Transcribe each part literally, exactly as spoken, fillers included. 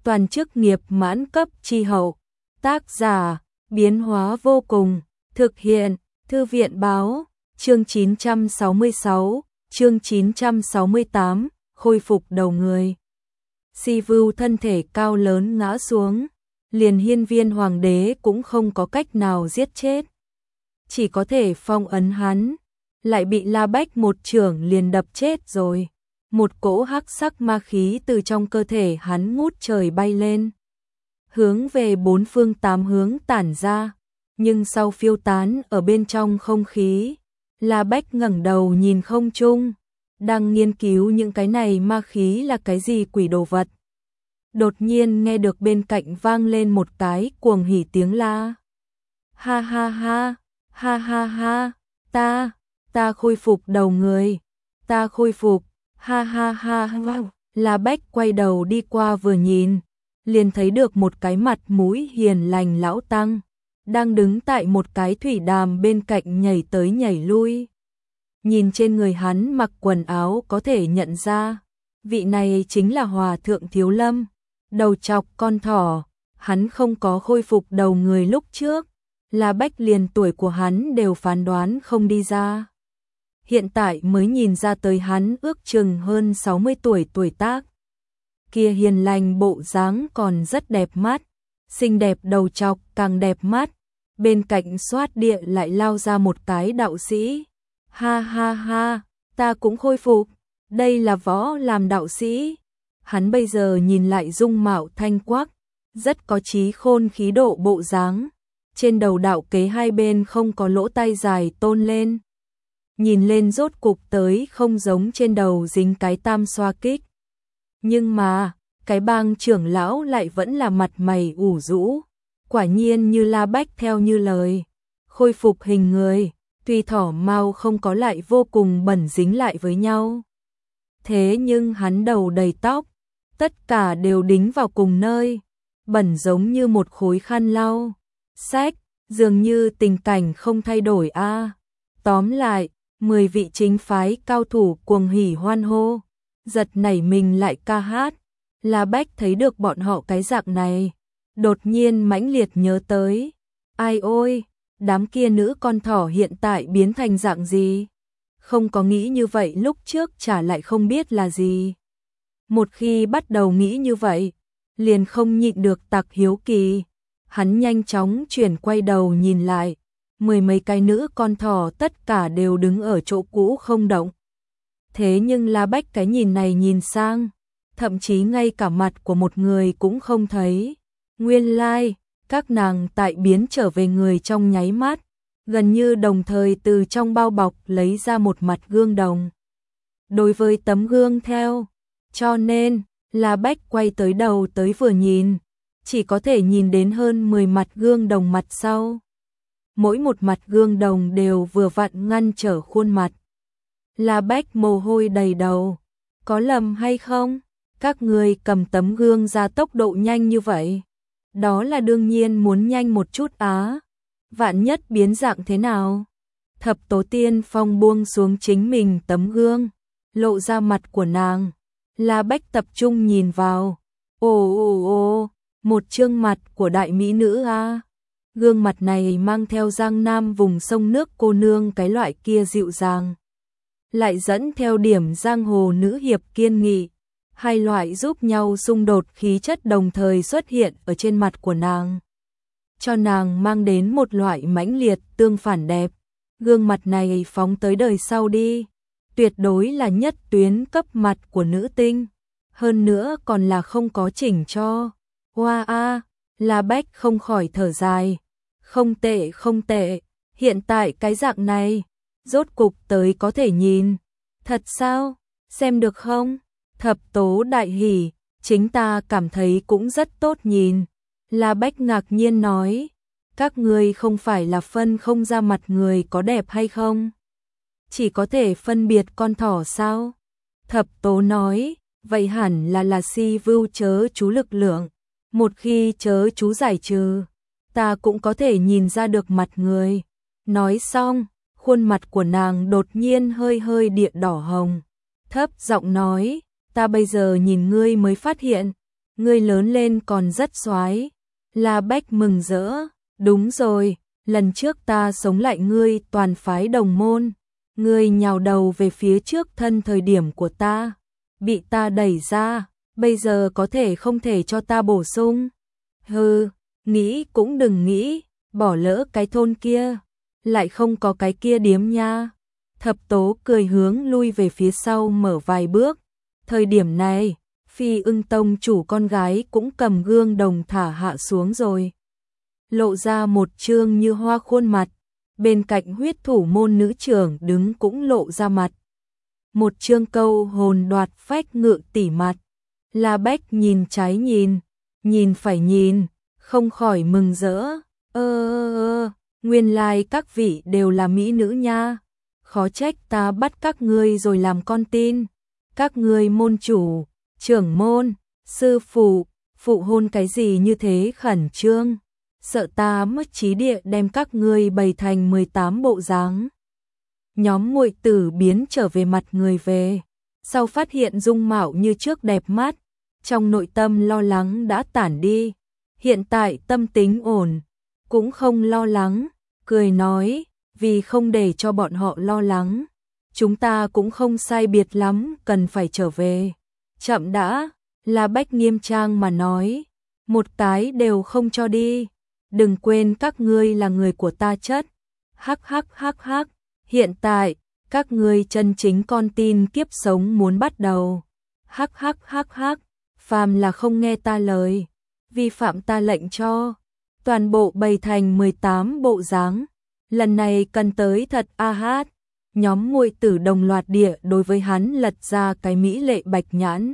toàn chức nghiệp mãn cấp chi hậu. Tác giả, biến hóa vô cùng, thực hiện, Thư viện báo, chương chín trăm sáu mươi sáu, chương chín trăm sáu mươi tám, khôi phục đầu người. Si Vưu thân thể cao lớn ngã xuống, liền hiên viên hoàng đế cũng không có cách nào giết chết. Chỉ có thể phong ấn hắn, lại bị La Bách một chưởng liền đập chết rồi. Một cỗ hắc sắc ma khí từ trong cơ thể hắn ngút trời bay lên, hướng về bốn phương tám hướng tản ra, nhưng sau phiêu tán ở bên trong không khí, La Bách ngẩng đầu nhìn không trung, đang nghiên cứu những cái này ma khí là cái gì quỷ đồ vật. Đột nhiên nghe được bên cạnh vang lên một cái cuồng hỉ tiếng la. Ha ha ha, ha ha ha, ta, ta khôi phục đầu người, ta khôi phục, ha ha ha ha. La Bách quay đầu đi qua vừa nhìn, liền thấy được một cái mặt mũi hiền lành lão tăng, đang đứng tại một cái thủy đàm bên cạnh nhảy tới nhảy lui. Nhìn trên người hắn mặc quần áo có thể nhận ra, vị này chính là Hòa thượng Thiếu Lâm, đầu chọc con thỏ. Hắn không có khôi phục đầu người lúc trước, La Bách liền tuổi của hắn đều phán đoán không đi ra. Hiện tại mới nhìn ra tới hắn ước chừng hơn sáu mươi tuổi tuổi tác. Kia hiền lành bộ dáng còn rất đẹp mắt, xinh đẹp đầu chọc càng đẹp mắt. Bên cạnh xoát địa lại lao ra một cái đạo sĩ. Ha ha ha, ta cũng khôi phục, đây là võ làm đạo sĩ. Hắn bây giờ nhìn lại dung mạo thanh quắc, rất có trí khôn khí độ bộ dáng. Trên đầu đạo kế hai bên không có lỗ tai dài tôn lên, nhìn lên rốt cục tới không giống trên đầu dính cái tam xoa kích. Nhưng mà, cái bang trưởng lão lại vẫn là mặt mày ủ rũ, quả nhiên như La Bách theo như lời, khôi phục hình người, tuy thỏ mau không có lại vô cùng bẩn dính lại với nhau. Thế nhưng hắn đầu đầy tóc, tất cả đều đính vào cùng nơi, bẩn giống như một khối khăn lau. Sách, dường như tình cảnh không thay đổi a. À. Tóm lại, mười vị chính phái cao thủ cuồng hỉ hoan hô, giật nảy mình lại ca hát. La Bách thấy được bọn họ cái dạng này, đột nhiên mãnh liệt nhớ tới, ai ôi, đám kia nữ con thỏ hiện tại biến thành dạng gì? Không có nghĩ như vậy lúc trước chả lại không biết là gì. Một khi bắt đầu nghĩ như vậy, liền không nhịn được tặc hiếu kỳ. Hắn nhanh chóng chuyển quay đầu nhìn lại, mười mấy cái nữ con thỏ tất cả đều đứng ở chỗ cũ không động. Thế nhưng La Bách cái nhìn này nhìn sang, thậm chí ngay cả mặt của một người cũng không thấy. Nguyên lai, like, các nàng tại biến trở về người trong nháy mắt, gần như đồng thời từ trong bao bọc lấy ra một mặt gương đồng. Đối với tấm gương theo, cho nên, La Bách quay tới đầu tới vừa nhìn, chỉ có thể nhìn đến hơn mười mặt gương đồng mặt sau. Mỗi một mặt gương đồng đều vừa vặn ngăn trở khuôn mặt. La Bách mồ hôi đầy đầu, có lầm hay không? Các người cầm tấm gương ra tốc độ nhanh như vậy. Đó là đương nhiên muốn nhanh một chút á. Vạn nhất biến dạng thế nào? Thập Tố Tiên Phong buông xuống chính mình tấm gương, lộ ra mặt của nàng. La Bách tập trung nhìn vào. Ồ ồ ồ, một trương mặt của đại mỹ nữ a. Gương mặt này mang theo Giang Nam vùng sông nước cô nương cái loại kia dịu dàng, lại dẫn theo điểm giang hồ nữ hiệp kiên nghị. Hai loại giúp nhau xung đột khí chất đồng thời xuất hiện ở trên mặt của nàng, cho nàng mang đến một loại mãnh liệt tương phản đẹp. Gương mặt này phóng tới đời sau đi, tuyệt đối là nhất tuyến cấp mặt của nữ tinh, hơn nữa còn là không có chỉnh cho. Hoa a, La Bách không khỏi thở dài, không tệ không tệ, hiện tại cái dạng này, rốt cục tới có thể nhìn. Thật sao, xem được không? Thập Tố đại hỉ, chính ta cảm thấy cũng rất tốt nhìn. La Bách ngạc nhiên nói, các người không phải là phân không ra mặt người có đẹp hay không? Chỉ có thể phân biệt con thỏ sao? Thập Tố nói, vậy hẳn là là Si Vưu chớ chú lực lượng. Một khi chớ chú giải trừ, ta cũng có thể nhìn ra được mặt người. Nói xong, khuôn mặt của nàng đột nhiên hơi hơi địa đỏ hồng, thấp giọng nói, ta bây giờ nhìn ngươi mới phát hiện, ngươi lớn lên còn rất xoái. La Bách mừng rỡ, đúng rồi, lần trước ta sống lại ngươi toàn phái đồng môn, ngươi nhào đầu về phía trước thân thời điểm của ta, bị ta đẩy ra, bây giờ có thể không thể cho ta bổ sung. Hừ, nghĩ cũng đừng nghĩ, bỏ lỡ cái thôn kia, lại không có cái kia điếm nha. Thập Tố cười hướng lui về phía sau mở vài bước. Thời điểm này, Phi Ưng Tông chủ con gái cũng cầm gương đồng thả hạ xuống rồi. Lộ ra một trương như hoa khuôn mặt, bên cạnh huyết thủ môn nữ trưởng đứng cũng lộ ra mặt. Một trương câu hồn đoạt phách ngự tỉ mặt. La Bách nhìn trái nhìn, nhìn phải nhìn, không khỏi mừng rỡ. Ơ ơ ơ, nguyên lai các vị đều là mỹ nữ nha. Khó trách ta bắt các ngươi rồi làm con tin. Các ngươi môn chủ, trưởng môn, sư phụ, phụ hôn cái gì như thế khẩn trương. Sợ ta mất trí địa đem các ngươi bày thành mười tám bộ dáng. Nhóm muội tử biến trở về mặt người về. Sau phát hiện dung mạo như trước đẹp mắt, trong nội tâm lo lắng đã tản đi. Hiện tại tâm tính ổn, cũng không lo lắng, cười nói, vì không để cho bọn họ lo lắng. Chúng ta cũng không sai biệt lắm, cần phải trở về. Chậm đã, La Bách nghiêm trang mà nói, một cái đều không cho đi. Đừng quên các ngươi là người của ta chất. Hắc hắc hắc hắc, hiện tại, các ngươi chân chính con tin kiếp sống muốn bắt đầu. Hắc hắc hắc hắc, phàm là không nghe ta lời, vi phạm ta lệnh cho, toàn bộ bày thành mười tám bộ dáng. Lần này cần tới thật a hát. Nhóm muội tử đồng loạt địa đối với hắn lật ra cái mỹ lệ bạch nhãn.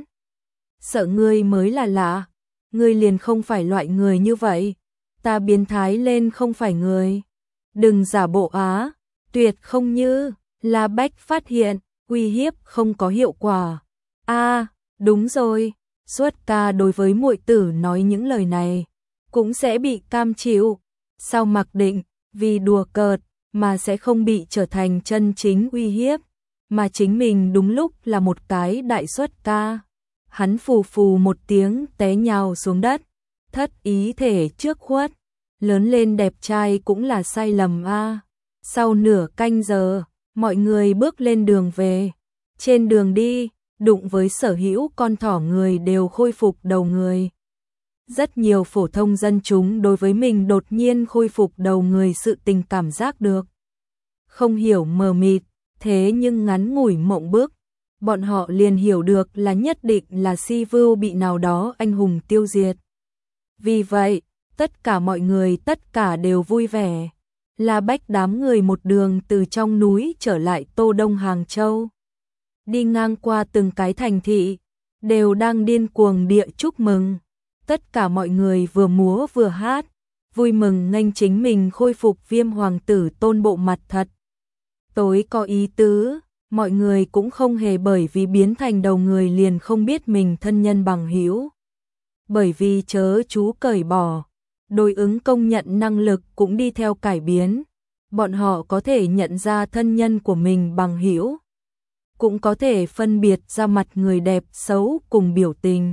Sợ ngươi mới là lạ, ngươi liền không phải loại người như vậy. Ta biến thái lên không phải người. Đừng giả bộ á, tuyệt không như. La Bách phát hiện, uy hiếp không có hiệu quả. A, đúng rồi, Suất ca đối với muội tử nói những lời này, cũng sẽ bị cam chịu. Sao mặc định, vì đùa cợt, mà sẽ không bị trở thành chân chính uy hiếp, mà chính mình đúng lúc là một cái đại Suất ca. Hắn phù phù một tiếng té nhào xuống đất, thất ý thể trước khuất, lớn lên đẹp trai cũng là sai lầm a. Sau nửa canh giờ, mọi người bước lên đường về. Trên đường đi, đụng với sở hữu con thỏ người đều khôi phục đầu người. Rất nhiều phổ thông dân chúng đối với mình đột nhiên khôi phục đầu người sự tình cảm giác được không hiểu mờ mịt, thế nhưng ngắn ngủi mộng bước, bọn họ liền hiểu được là nhất định là Si Vưu bị nào đó anh hùng tiêu diệt. Vì vậy, tất cả mọi người tất cả đều vui vẻ. La Bách đám người một đường từ trong núi trở lại Tô Đông Hàng Châu. Đi ngang qua từng cái thành thị, đều đang điên cuồng địa chúc mừng. Tất cả mọi người vừa múa vừa hát, vui mừng nghênh chính mình khôi phục Viêm hoàng tử Tôn bộ mặt thật. Tối có ý tứ, mọi người cũng không hề bởi vì biến thành đầu người liền không biết mình thân nhân bằng hữu. Bởi vì chớ chú cởi bỏ, đối ứng công nhận năng lực cũng đi theo cải biến. Bọn họ có thể nhận ra thân nhân của mình bằng hữu, cũng có thể phân biệt ra mặt người đẹp xấu cùng biểu tình.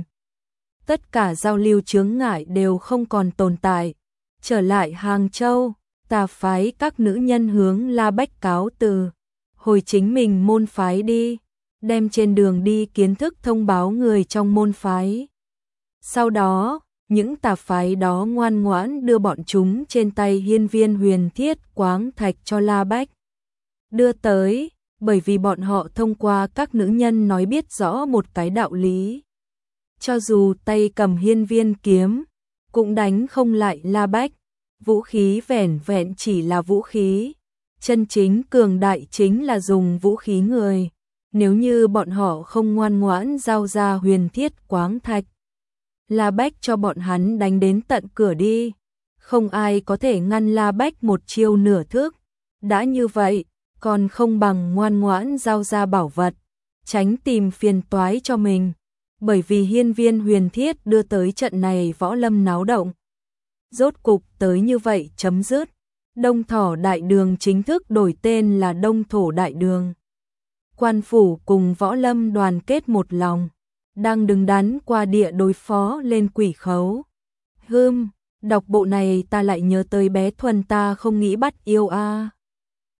Tất cả giao lưu chướng ngại đều không còn tồn tại. Trở lại Hàng Châu, tà phái các nữ nhân hướng La Bách cáo từ, hồi chính mình môn phái đi, đem trên đường đi kiến thức thông báo người trong môn phái. Sau đó, những tà phái đó ngoan ngoãn đưa bọn chúng trên tay hiên viên huyền thiết quáng thạch cho La Bách đưa tới, bởi vì bọn họ thông qua các nữ nhân nói biết rõ một cái đạo lý. Cho dù tay cầm hiên viên kiếm, cũng đánh không lại La Bách. Vũ khí vẻn vẹn chỉ là vũ khí. Chân chính cường đại chính là dùng vũ khí người. Nếu như bọn họ không ngoan ngoãn giao ra huyền thiết quáng thạch, La Bách cho bọn hắn đánh đến tận cửa đi. Không ai có thể ngăn La Bách một chiêu nửa thước. Đã như vậy, còn không bằng ngoan ngoãn giao ra bảo vật, tránh tìm phiền toái cho mình. Bởi vì hiên viên huyền thiết đưa tới trận này võ lâm náo động. Rốt cục tới như vậy chấm dứt. Đông Thỏ Đại Đường chính thức đổi tên là Đông Thổ Đại Đường. Quan phủ cùng võ lâm đoàn kết một lòng. đang đứng đắn qua địa đối phó lên quỷ khấu. Hưm, đọc bộ này ta lại nhớ tới bé Thuần ta không nghĩ bắt yêu a.